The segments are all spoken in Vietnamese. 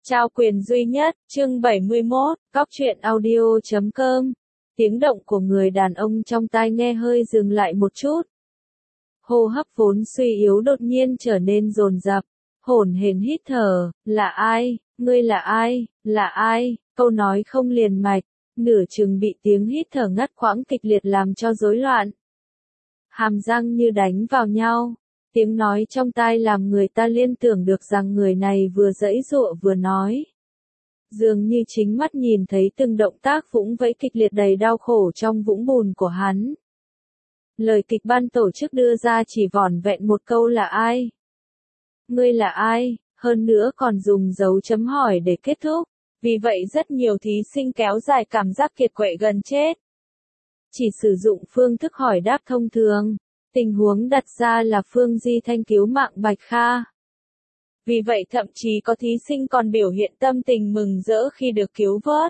Trao quyền duy nhất, chương 71, góc truyện audio.com. Tiếng động của người đàn ông trong tai nghe hơi dừng lại một chút. Hô hấp vốn suy yếu đột nhiên trở nên dồn dập, hổn hển hít thở, là ai, ngươi là ai, là ai, câu nói không liền mạch, nửa chừng bị tiếng hít thở ngắt quãng kịch liệt làm cho rối loạn. Hàm răng như đánh vào nhau. Tiếng nói trong tai làm người ta liên tưởng được rằng người này vừa giãy giụa vừa nói. Dường như chính mắt nhìn thấy từng động tác vũng vẫy kịch liệt đầy đau khổ trong vũng bùn của hắn. Lời kịch ban tổ chức đưa ra chỉ vỏn vẹn một câu là ai? Ngươi là ai? Hơn nữa còn dùng dấu chấm hỏi để kết thúc. Vì vậy rất nhiều thí sinh kéo dài cảm giác kiệt quệ gần chết. Chỉ sử dụng phương thức hỏi đáp thông thường. Tình huống đặt ra là Phương Di Thanh cứu mạng Bạch Kha. Vì vậy thậm chí có thí sinh còn biểu hiện tâm tình mừng rỡ khi được cứu vớt.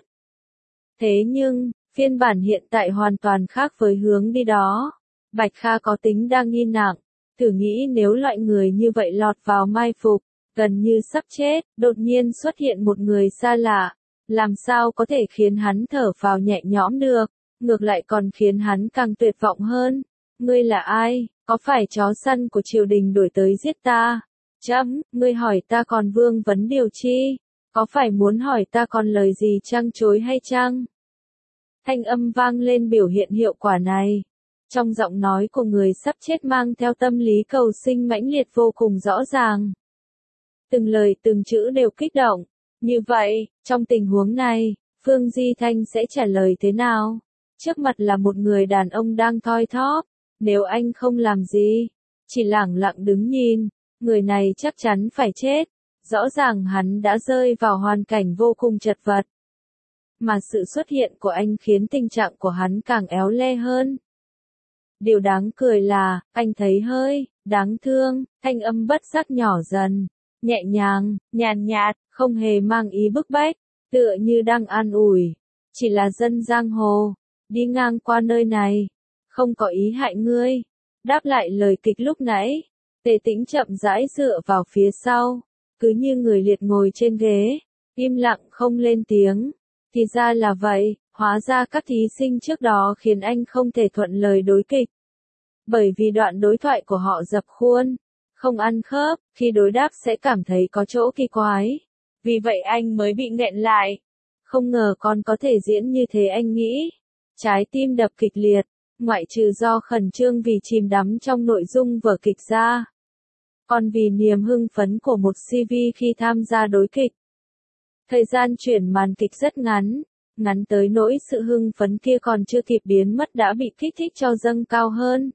Thế nhưng, phiên bản hiện tại hoàn toàn khác với hướng đi đó. Bạch Kha có tính đa nghi nặng. Thử nghĩ nếu loại người như vậy lọt vào mai phục, gần như sắp chết, đột nhiên xuất hiện một người xa lạ. Làm sao có thể khiến hắn thở phào nhẹ nhõm được, ngược lại còn khiến hắn càng tuyệt vọng hơn. Ngươi là ai, có phải chó săn của triều đình đuổi tới giết ta? Ngươi hỏi ta còn vương vấn điều chi? Có phải muốn hỏi ta còn lời gì trăng chối hay chăng? Thanh âm vang lên biểu hiện hiệu quả này. Trong giọng nói của người sắp chết mang theo tâm lý cầu sinh mãnh liệt vô cùng rõ ràng. Từng lời từng chữ đều kích động. Như vậy, trong tình huống này, Phương Di Thanh sẽ trả lời thế nào? Trước mặt là một người đàn ông đang thoi thóp. Nếu anh không làm gì, chỉ lẳng lặng đứng nhìn, người này chắc chắn phải chết. Rõ ràng hắn đã rơi vào hoàn cảnh vô cùng chật vật. Mà sự xuất hiện của anh khiến tình trạng của hắn càng éo le hơn. Điều đáng cười là, anh thấy hơi đáng thương, thanh âm bất giác nhỏ dần, nhẹ nhàng, nhàn nhạt, không hề mang ý bức bách, tựa như đang an ủi. Chỉ là dân giang hồ, đi ngang qua nơi này. Không có ý hại ngươi. Đáp lại lời kịch lúc nãy, Tề Tĩnh chậm rãi dựa vào phía sau, cứ như người liệt ngồi trên ghế, im lặng không lên tiếng. Thì ra là vậy, hóa ra các thí sinh trước đó khiến anh không thể thuận lời đối kịch. Bởi vì đoạn đối thoại của họ dập khuôn, không ăn khớp, khi đối đáp sẽ cảm thấy có chỗ kỳ quái. Vì vậy anh mới bị nghẹn lại. Không ngờ con có thể diễn như thế anh nghĩ. Trái tim đập kịch liệt. Ngoại trừ do khẩn trương vì chìm đắm trong nội dung vở kịch ra. Còn vì niềm hưng phấn của một CV khi tham gia đối kịch. Thời gian chuyển màn kịch rất ngắn, ngắn tới nỗi sự hưng phấn kia còn chưa kịp biến mất đã bị kích thích cho dâng cao hơn.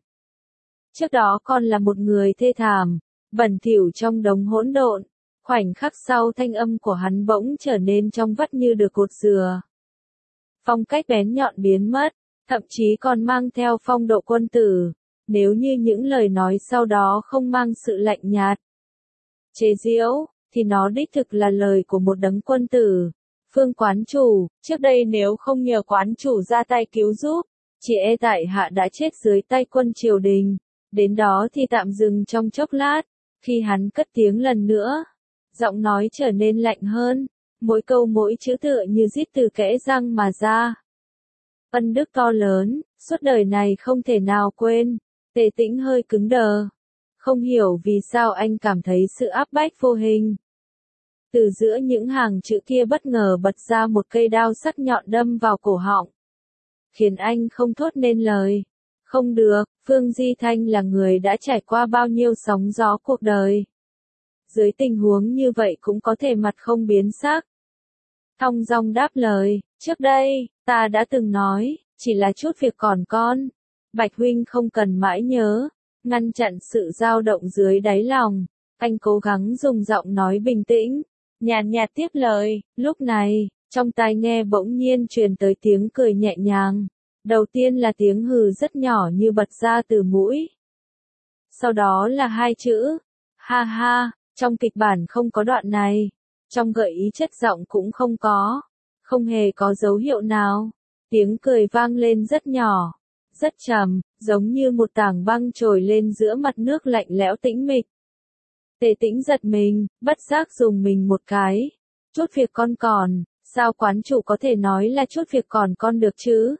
Trước đó con là một người thê thảm, bẩn thỉu trong đống hỗn độn, khoảnh khắc sau thanh âm của hắn bỗng trở nên trong vắt như được cột dừa. Phong cách bén nhọn biến mất. Thậm chí còn mang theo phong độ quân tử, nếu như những lời nói sau đó không mang sự lạnh nhạt, chế giễu, thì nó đích thực là lời của một đấng quân tử. Phương quán chủ, trước đây nếu không nhờ quán chủ ra tay cứu giúp, chỉ e tại hạ đã chết dưới tay quân triều đình. Đến đó thì tạm dừng trong chốc lát, khi hắn cất tiếng lần nữa, giọng nói trở nên lạnh hơn, mỗi câu mỗi chữ tựa như rít từ kẽ răng mà ra. Ân đức to lớn, suốt đời này không thể nào quên. Tề Tĩnh hơi cứng đờ. Không hiểu vì sao anh cảm thấy sự áp bách vô hình. Từ giữa những hàng chữ kia bất ngờ bật ra một cây đao sắc nhọn đâm vào cổ họng. Khiến anh không thốt nên lời. Không được, Phương Di Thanh là người đã trải qua bao nhiêu sóng gió cuộc đời. Dưới tình huống như vậy cũng có thể mặt không biến sắc. Thong dong đáp lời, trước đây, ta đã từng nói, chỉ là chút việc còn con. Bạch huynh không cần mãi nhớ, ngăn chặn sự dao động dưới đáy lòng. Anh cố gắng dùng giọng nói bình tĩnh, nhàn nhạt tiếp lời. Lúc này, trong tai nghe bỗng nhiên truyền tới tiếng cười nhẹ nhàng. Đầu tiên là tiếng hừ rất nhỏ như bật ra từ mũi. Sau đó là hai chữ, ha ha, trong kịch bản không có đoạn này. Trong gợi ý chất giọng cũng không có. Không hề có dấu hiệu nào. Tiếng cười vang lên rất nhỏ, rất trầm, giống như một tảng băng trồi lên giữa mặt nước lạnh lẽo tĩnh mịch. Tề Tĩnh giật mình, bất giác dùng mình một cái. Chút việc còn, sao quán chủ có thể nói là chút việc con được chứ?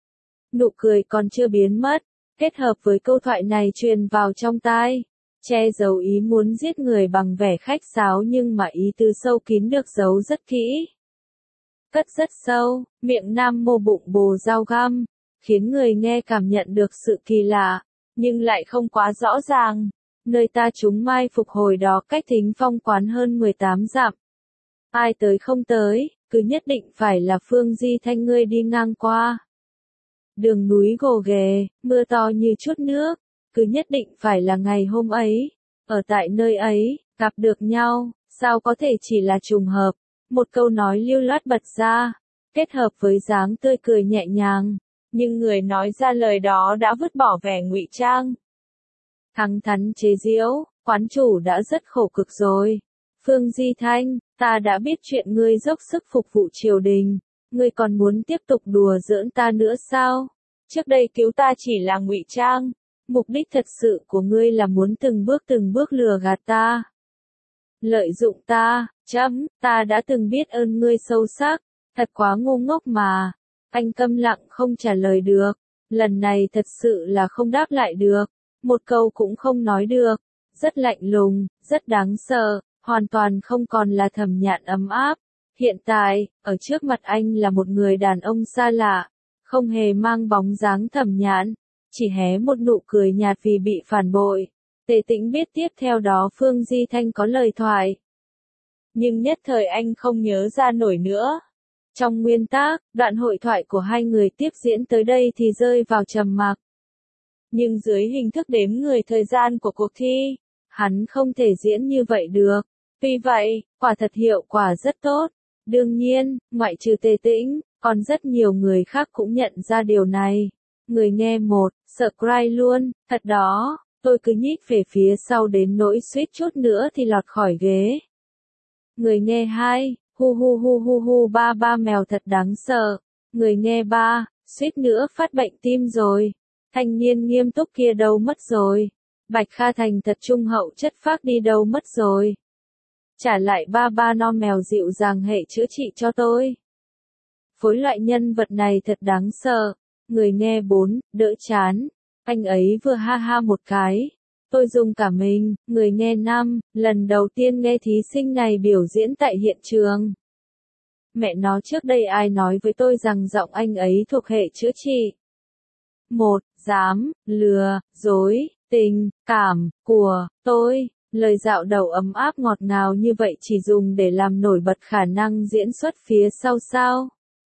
Nụ cười còn chưa biến mất, kết hợp với câu thoại này truyền vào trong tai, che giấu ý muốn giết người bằng vẻ khách sáo nhưng mà ý tứ sâu kín được giấu rất kỹ. Cất rất sâu, miệng nam mô bụng bồ dao găm, khiến người nghe cảm nhận được sự kỳ lạ, nhưng lại không quá rõ ràng. Nơi ta chúng mai phục hồi đó cách Thính Phong quán hơn 18 dặm. Ai tới không tới, cứ nhất định phải là Phương Di Thanh ngươi đi ngang qua. Đường núi gồ ghề, mưa to như chút nước, cứ nhất định phải là ngày hôm ấy, ở tại nơi ấy, gặp được nhau, sao có thể chỉ là trùng hợp. Một câu nói lưu loát bật ra, kết hợp với dáng tươi cười nhẹ nhàng, nhưng người nói ra lời đó đã vứt bỏ vẻ ngụy trang. Thẳng thắn chế giễu, quán chủ đã rất khổ cực rồi. Phương Di Thanh, ta đã biết chuyện ngươi dốc sức phục vụ triều đình, ngươi còn muốn tiếp tục đùa giỡn ta nữa sao? Trước đây cứu ta chỉ là ngụy trang, mục đích thật sự của ngươi là muốn từng bước lừa gạt ta. Lợi dụng ta, ta đã từng biết ơn ngươi sâu sắc, thật quá ngu ngốc mà. Anh câm lặng không trả lời được, lần này thật sự là không đáp lại được, một câu cũng không nói được, rất lạnh lùng, rất đáng sợ, hoàn toàn không còn là Thẩm Nhạn ấm áp. Hiện tại, ở trước mặt anh là một người đàn ông xa lạ, không hề mang bóng dáng Thẩm Nhạn, chỉ hé một nụ cười nhạt vì bị phản bội. Tề Tĩnh biết tiếp theo đó Phương Di Thanh có lời thoại. Nhưng nhất thời anh không nhớ ra nổi nữa. Trong nguyên tác, đoạn hội thoại của hai người tiếp diễn tới đây thì rơi vào trầm mặc. Nhưng dưới hình thức đếm người thời gian của cuộc thi, hắn không thể diễn như vậy được. Tuy vậy, quả thật hiệu quả rất tốt. Đương nhiên, ngoại trừ Tề Tĩnh, còn rất nhiều người khác cũng nhận ra điều này. Người nghe một, sợ cry luôn, thật đó, tôi cứ nhích về phía sau đến nỗi suýt chút nữa thì lọt khỏi ghế. Người nghe hai, hu hu hu hu hu ba mèo thật đáng sợ. Người nghe ba, suýt nữa phát bệnh tim rồi. Thanh niên nghiêm túc kia đâu mất rồi. Bạch Kha Thành thật trung hậu chất phác đi đâu mất rồi. Trả lại ba no mèo dịu dàng hệ chữa trị cho tôi. Phối loại nhân vật này thật đáng sợ. Người nghe bốn, đỡ chán. Anh ấy vừa ha ha một cái. Tôi dùng cả mình. Người nghe năm, lần đầu tiên nghe thí sinh này biểu diễn tại hiện trường. Mẹ nó trước đây ai nói với tôi rằng giọng anh ấy thuộc hệ chữa trị. Một, dám, lừa, dối, tình, cảm, của, tôi. Lời dạo đầu ấm áp ngọt ngào như vậy chỉ dùng để làm nổi bật khả năng diễn xuất phía sau sao.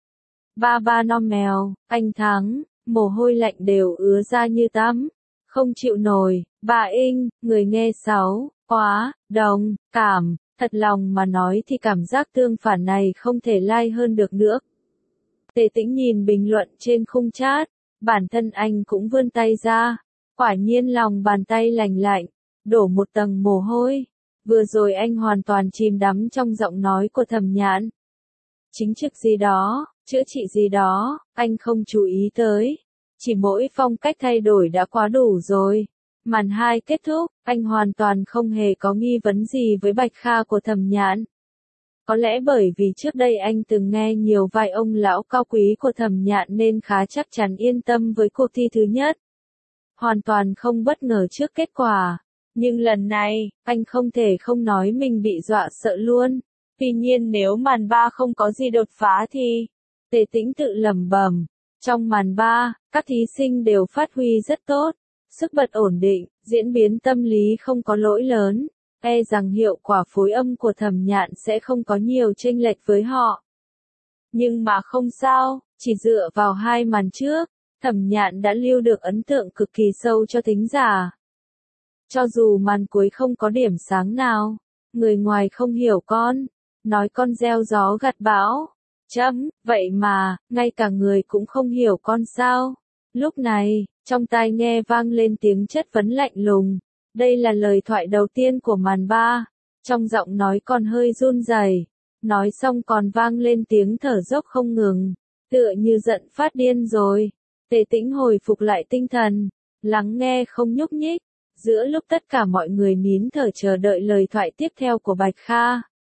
Ba no mèo, anh thắng, mồ hôi lạnh đều ứa ra như tắm. Không chịu nổi, bà Inh, người nghe sáu, quá, đồng, cảm, thật lòng mà nói thì cảm giác tương phản này không thể lai hơn được nữa. Tề Tĩnh nhìn bình luận trên khung chat, bản thân anh cũng vươn tay ra, quả nhiên lòng bàn tay lành lạnh, đổ một tầng mồ hôi. Vừa rồi anh hoàn toàn chìm đắm trong giọng nói của Thẩm Nhạn. Chính trực gì đó, chữa trị gì đó, anh không chú ý tới. Chỉ mỗi phong cách thay đổi đã quá đủ rồi. Màn 2 kết thúc, anh hoàn toàn không hề có nghi vấn gì với Bạch Kha của Thẩm Nhạn. Có lẽ bởi vì trước đây anh từng nghe nhiều vai ông lão cao quý của Thẩm Nhạn nên khá chắc chắn yên tâm với cuộc thi thứ nhất. Hoàn toàn không bất ngờ trước kết quả. Nhưng lần này, anh không thể không nói mình bị dọa sợ luôn. Tuy nhiên nếu màn 3 không có gì đột phá thì... Tề Tĩnh tự lẩm bẩm. Trong màn 3, các thí sinh đều phát huy rất tốt. Sức bật ổn định, diễn biến tâm lý không có lỗi lớn. E rằng hiệu quả phối âm của Thẩm Nhạn sẽ không có nhiều chênh lệch với họ. Nhưng mà không sao, chỉ dựa vào hai màn trước, Thẩm Nhạn đã lưu được ấn tượng cực kỳ sâu cho thính giả. Cho dù màn cuối không có điểm sáng nào, người ngoài không hiểu con, nói con gieo gió gặt bão. Vậy mà, ngay cả người cũng không hiểu con sao. Lúc này, trong tai nghe vang lên tiếng chất vấn lạnh lùng. Đây là lời thoại đầu tiên của màn 3. Trong giọng nói còn hơi run rẩy. Nói xong còn vang lên tiếng thở dốc không ngừng. Tựa như giận phát điên rồi. Tề Tĩnh hồi phục lại tinh thần. Lắng nghe không nhúc nhích. Giữa lúc tất cả mọi người nín thở chờ đợi lời thoại tiếp theo của Bạch Kha.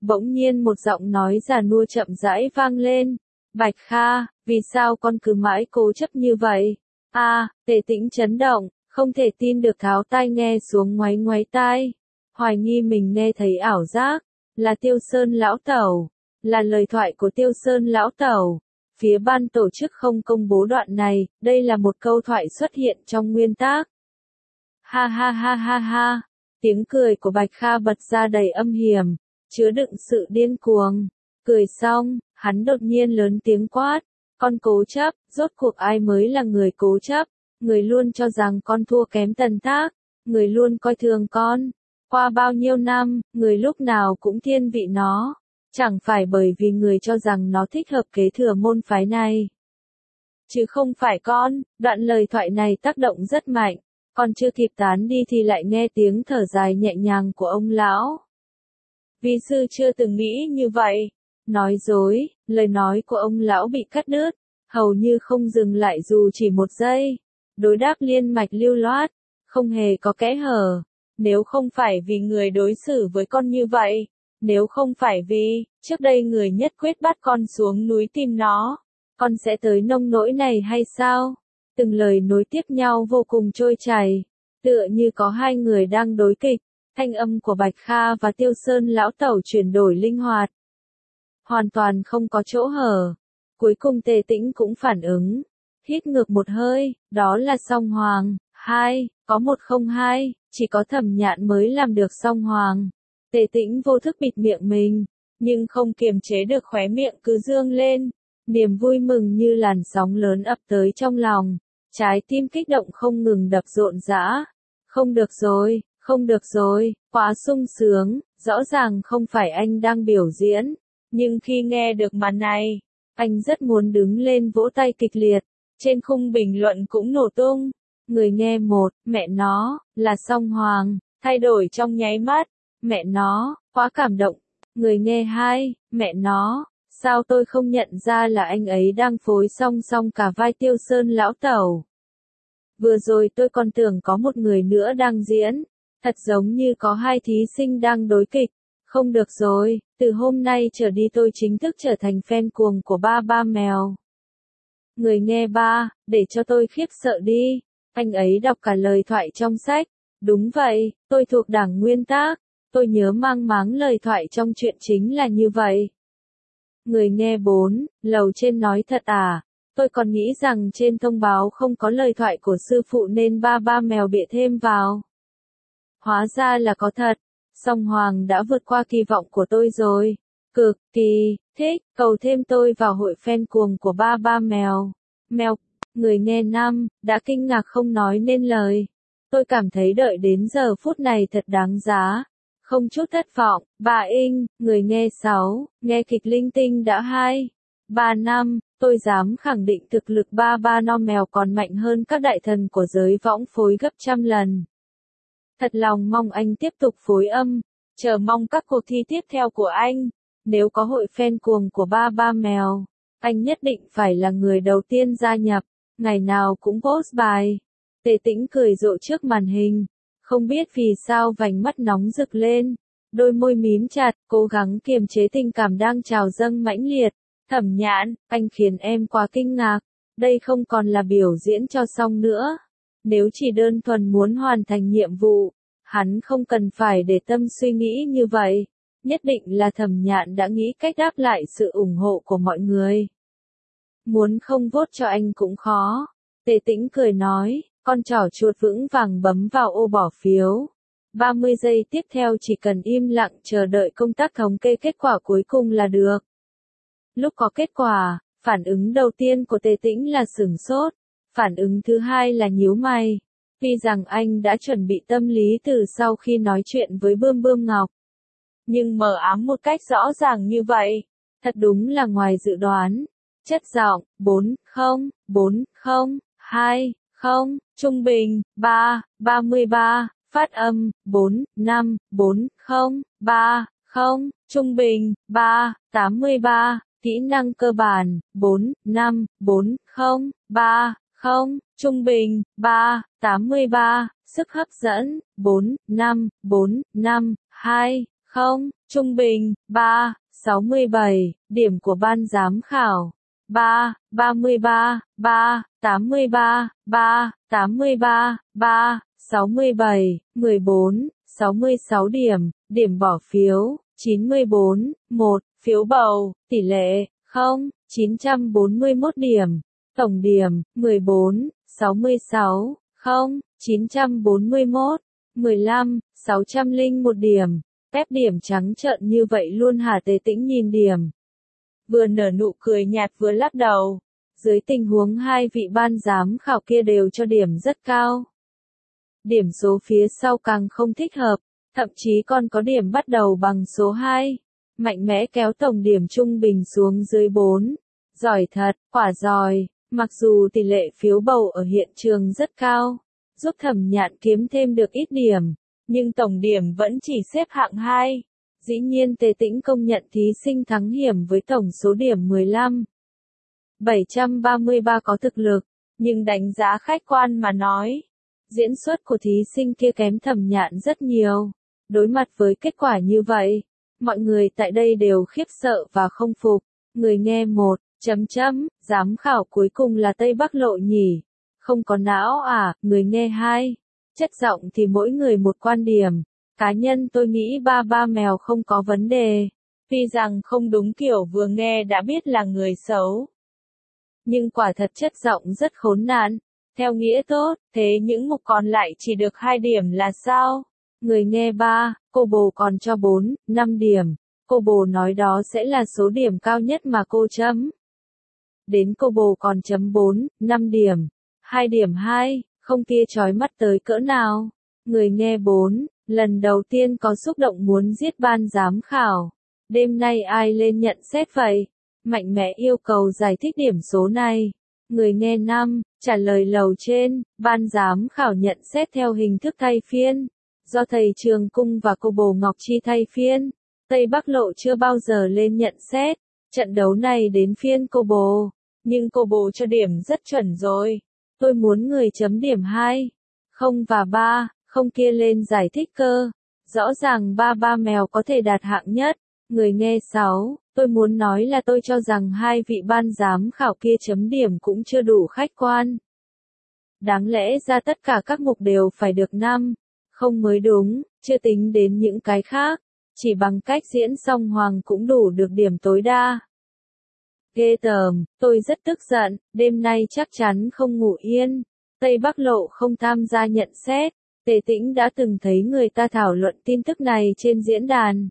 Bỗng nhiên một giọng nói già nua chậm rãi vang lên. Bạch Kha, vì sao con cứ mãi cố chấp như vậy? Tề Tĩnh chấn động, không thể tin được tháo tai nghe xuống ngoáy ngoáy tai. Hoài nghi mình nghe thấy ảo giác, là Tiêu Sơn lão tẩu, là lời thoại của Tiêu Sơn lão tẩu. Phía ban tổ chức không công bố đoạn này, đây là một câu thoại xuất hiện trong nguyên tác. Ha ha ha ha ha, tiếng cười của Bạch Kha bật ra đầy âm hiểm, chứa đựng sự điên cuồng. Cười xong, hắn đột nhiên lớn tiếng quát, con cố chấp, rốt cuộc ai mới là người cố chấp? Người luôn cho rằng con thua kém Tần Thác, người luôn coi thường con. Qua bao nhiêu năm, người lúc nào cũng thiên vị nó. Chẳng phải bởi vì người cho rằng nó thích hợp kế thừa môn phái này. Chứ không phải con, đoạn lời thoại này tác động rất mạnh. Còn chưa kịp tán đi thì lại nghe tiếng thở dài nhẹ nhàng của ông lão. Vi sư chưa từng nghĩ như vậy. Nói dối, lời nói của ông lão bị cắt đứt, hầu như không dừng lại dù chỉ một giây. Đối đáp liên mạch lưu loát, không hề có kẽ hở. Nếu không phải vì người đối xử với con như vậy, nếu không phải vì, trước đây người nhất quyết bắt con xuống núi tìm nó, con sẽ tới nông nỗi này hay sao? Từng lời nối tiếp nhau vô cùng trôi chảy, tựa như có hai người đang đối kịch, thanh âm của Bạch Kha và Tiêu Sơn lão tẩu chuyển đổi linh hoạt. Hoàn toàn không có chỗ hở. Cuối cùng Tề Tĩnh cũng phản ứng, hít ngược một hơi, đó là Song Hoàng, có 102, chỉ có Thẩm Nhạn mới làm được Song Hoàng. Tề Tĩnh vô thức bịt miệng mình, nhưng không kiềm chế được khóe miệng cứ dương lên, niềm vui mừng như làn sóng lớn ập tới trong lòng, trái tim kích động không ngừng đập rộn rã. Không được rồi, quá sung sướng, rõ ràng không phải anh đang biểu diễn, nhưng khi nghe được màn này, anh rất muốn đứng lên vỗ tay kịch liệt, trên khung bình luận cũng nổ tung. Người nghe một, mẹ nó, là Song Hoàng, thay đổi trong nháy mắt, mẹ nó, quá cảm động. Người nghe hai, mẹ nó, sao tôi không nhận ra là anh ấy đang phối song song cả vai Tiêu Sơn lão tẩu. Vừa rồi tôi còn tưởng có một người nữa đang diễn, thật giống như có hai thí sinh đang đối kịch. Không được rồi, từ hôm nay trở đi tôi chính thức trở thành fan cuồng của Ba Ba Mèo. Người nghe ba, để cho tôi khiếp sợ đi. Anh ấy đọc cả lời thoại trong sách. Đúng vậy, tôi thuộc đảng nguyên tác. Tôi nhớ mang máng lời thoại trong truyện chính là như vậy. Người nghe 4, lầu trên nói thật à? Tôi còn nghĩ rằng trên thông báo không có lời thoại của sư phụ nên Ba Ba Mèo bịa thêm vào. Hóa ra là có thật. Song Hoàng đã vượt qua kỳ vọng của tôi rồi. Cực kỳ thích, cầu thêm tôi vào hội fan cuồng của Ba Ba Mèo. Người nghe 5, đã kinh ngạc không nói nên lời. Tôi cảm thấy đợi đến giờ phút này thật đáng giá. Không chút thất vọng. Bà Inh, người nghe 6, nghe kịch linh tinh đã 3 năm, tôi dám khẳng định thực lực Ba Ba No Mèo còn mạnh hơn các đại thần của giới võng phối gấp trăm lần. Thật lòng mong anh tiếp tục phối âm, chờ mong các cuộc thi tiếp theo của anh. Nếu có hội fan cuồng của Ba Ba Mèo, anh nhất định phải là người đầu tiên gia nhập, ngày nào cũng post bài. Tề Tĩnh cười rộ trước màn hình, không biết vì sao vành mắt nóng rực lên, đôi môi mím chặt, cố gắng kiềm chế tình cảm đang trào dâng mãnh liệt. Thẩm Nhạn, anh khiến em quá kinh ngạc, đây không còn là biểu diễn cho xong nữa. Nếu chỉ đơn thuần muốn hoàn thành nhiệm vụ, hắn không cần phải để tâm suy nghĩ như vậy. Nhất định là Thẩm Nhạn đã nghĩ cách đáp lại sự ủng hộ của mọi người. Muốn không vote cho anh cũng khó. Tề Tĩnh cười nói, con trỏ chuột vững vàng bấm vào ô bỏ phiếu. 30 giây tiếp theo chỉ cần im lặng chờ đợi công tác thống kê kết quả cuối cùng là được. Lúc có kết quả, phản ứng đầu tiên của Tề Tĩnh là sửng sốt. Phản ứng thứ hai là nhíu mày. Vì rằng anh đã chuẩn bị tâm lý từ sau khi nói chuyện với Bươm Bươm Ngọc. Nhưng mờ ám một cách rõ ràng như vậy, thật đúng là ngoài dự đoán. Chất giọng, 4-0, trung bình, 33, phát âm, 4-5-4-0-3-0, trung bình, 83, kỹ năng cơ bản, 4-5-4-0-3-0, trung bình, 83, sức hấp dẫn, 4-5-4-5-2, không, trung bình, 3, 67, điểm của ban giám khảo, 3, 33, 3, 83, 3, 83, 3, 67, 14, 66 điểm, điểm bỏ phiếu, 94, 1, phiếu bầu, tỷ lệ, 0, 941 điểm, tổng điểm, 14, 66, 0, 941, 15, 601 điểm, phép điểm trắng trợn như vậy luôn hả? Tề Tĩnh nhìn điểm, vừa nở nụ cười nhạt vừa lắc đầu. Dưới tình huống hai vị ban giám khảo kia đều cho điểm rất cao. Điểm số phía sau càng không thích hợp, thậm chí còn có điểm bắt đầu bằng số 2. Mạnh mẽ kéo tổng điểm trung bình xuống dưới 4. Giỏi thật, quả giỏi, mặc dù tỷ lệ phiếu bầu ở hiện trường rất cao, giúp Thẩm Nhạn kiếm thêm được ít điểm, nhưng tổng điểm vẫn chỉ xếp hạng 2. Dĩ nhiên Tề Tĩnh công nhận thí sinh thắng hiểm với tổng số điểm 15. 733 có thực lực, nhưng đánh giá khách quan mà nói, diễn xuất của thí sinh kia kém Thẩm Nhạn rất nhiều. Đối mặt với kết quả như vậy, mọi người tại đây đều khiếp sợ và không phục. Người nghe một, giám khảo cuối cùng là Tây Bắc Lộ nhỉ? Không có não à? Người nghe hai, chất giọng thì mỗi người một quan điểm. Cá nhân tôi nghĩ ba mèo không có vấn đề. Tuy rằng không đúng kiểu vừa nghe đã biết là người xấu. Nhưng quả thật chất giọng rất khốn nạn. Theo nghĩa tốt, thế những mục còn lại chỉ được 2 điểm là sao? Người nghe 3, cô bồ còn cho 4, 5 điểm. Cô bồ nói đó sẽ là số điểm cao nhất mà cô chấm. Đến cô bồ còn chấm 4, 5 điểm. 2 điểm 2, không kia chói mắt tới cỡ nào. Người nghe 4, lần đầu tiên có xúc động muốn giết ban giám khảo. Đêm nay ai lên nhận xét vậy? Mạnh mẽ yêu cầu giải thích điểm số này. Người nghe 5, trả lời lầu trên, ban giám khảo nhận xét theo hình thức thay phiên. Do thầy Trường Cung và cô bồ Ngọc Chi thay phiên, Tây Bắc Lộ chưa bao giờ lên nhận xét. Trận đấu này đến phiên cô bồ, nhưng cô bồ cho điểm rất chuẩn rồi. Tôi muốn người chấm điểm 2, 0 và 3, không kia lên giải thích cơ. Rõ ràng ba mèo có thể đạt hạng nhất. Người nghe 6, tôi muốn nói là tôi cho rằng hai vị ban giám khảo kia chấm điểm cũng chưa đủ khách quan. Đáng lẽ ra tất cả các mục đều phải được 5, không mới đúng, chưa tính đến những cái khác. Chỉ bằng cách diễn song hoàng cũng đủ được điểm tối đa. Ghê tởm, tôi rất tức giận, đêm nay chắc chắn không ngủ yên. Tây Bắc Lộ không tham gia nhận xét. Tề Tĩnh đã từng thấy người ta thảo luận tin tức này trên diễn đàn.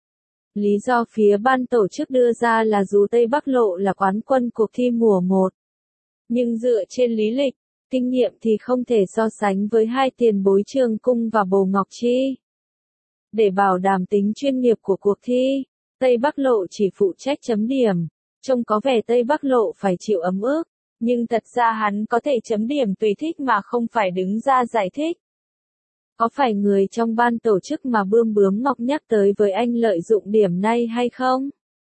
Lý do phía ban tổ chức đưa ra là dù Tây Bắc Lộ là quán quân cuộc thi mùa 1, nhưng dựa trên lý lịch, kinh nghiệm thì không thể so sánh với hai tiền bối Trường Cung và bồ Ngọc Chi. Để bảo đảm tính chuyên nghiệp của cuộc thi, Tây Bắc Lộ chỉ phụ trách chấm điểm. Trông có vẻ Tây Bắc Lộ phải chịu ấm ức, nhưng thật ra hắn có thể chấm điểm tùy thích mà không phải đứng ra giải thích. Có phải người trong ban tổ chức mà bướm ngọc nhắc tới với anh lợi dụng điểm này hay không?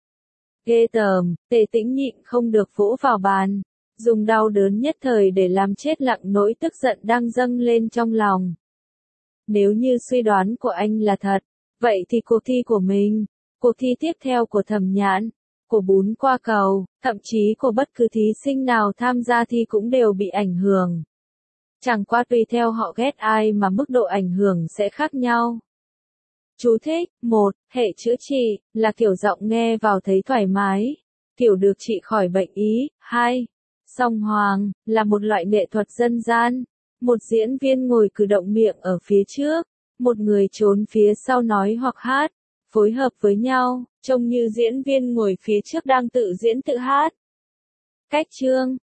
Ghê tởm, Tề Tĩnh nhịn không được vỗ vào bàn, dùng đau đớn nhất thời để làm chết lặng nỗi tức giận đang dâng lên trong lòng. Nếu như suy đoán của anh là thật, vậy thì cuộc thi của mình, cuộc thi tiếp theo của Thẩm Nhạn, của Bún Qua Cầu, thậm chí của bất cứ thí sinh nào tham gia thi cũng đều bị ảnh hưởng. Chẳng qua tùy theo họ ghét ai mà mức độ ảnh hưởng sẽ khác nhau. Chú thích, 1. Hệ chữa trị, là kiểu giọng nghe vào thấy thoải mái, kiểu được trị khỏi bệnh ý. 2. Song hoàng, là một loại nghệ thuật dân gian. Một diễn viên ngồi cử động miệng ở phía trước, một người trốn phía sau nói hoặc hát, phối hợp với nhau, trông như diễn viên ngồi phía trước đang tự diễn tự hát. Cách chương